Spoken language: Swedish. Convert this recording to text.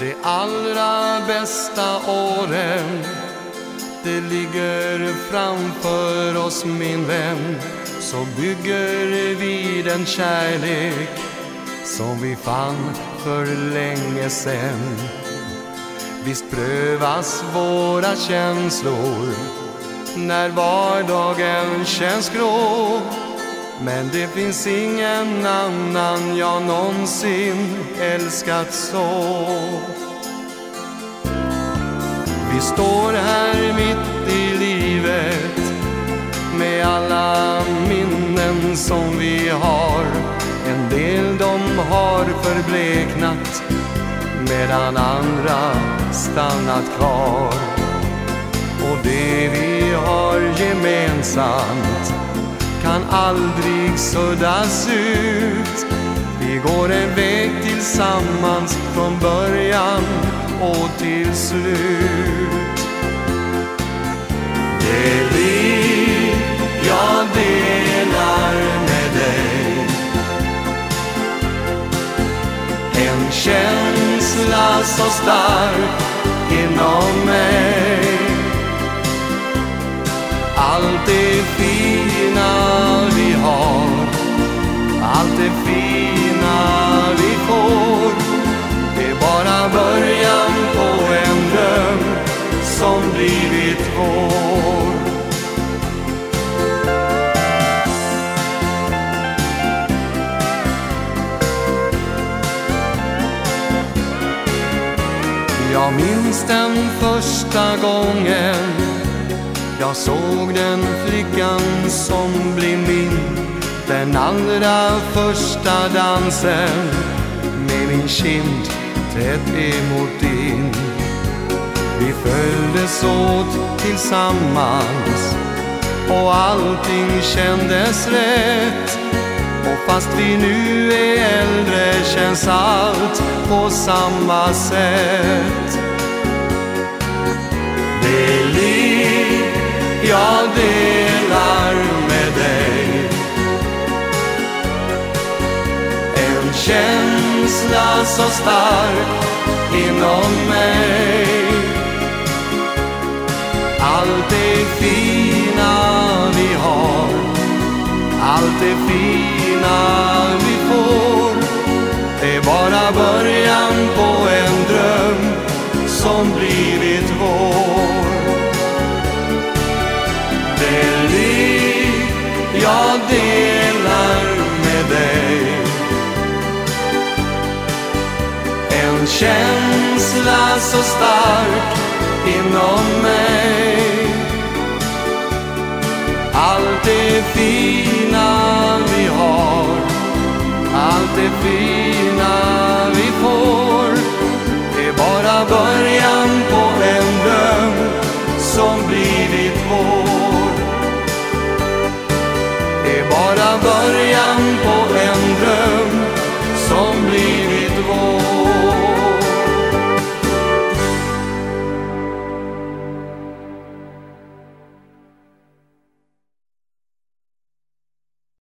De allra bästa åren, det ligger framför oss min vän. Så bygger vi den kärlek som vi fann för länge sen. Visst prövas våra känslor när vardagen känns grå, men det finns ingen annan jag någonsin älskat så. Vi står här mitt i livet med alla minnen som vi har. En del de har förbleknat medan andra stannat kvar. Och det vi har gemensamt kan aldrig suddas ut. Vi går en väg tillsammans från början och till slut. Det liv jag delar med dig, en känsla så stark inom mig. Allt det fina vi har, allt det fina vi får, det är bara början på en dröm som blivit vår. Jag minns den första gången jag såg den flickan som blev min. Den allra första dansen med min kind tätt emot din. Vi följdes åt tillsammans och allting kändes rätt. Och fast vi nu är äldre känns allt på samma sätt. Det liv jag delar med dig, en känsla så stark inom mig. Allt det fina vi har, allt det fina vi får, det är bara början på en dröm som blivit vår. Det liv jag delar med dig, en känsla så stark inom mig. Allt det fina vi har, allt det fina vi får, det är bara början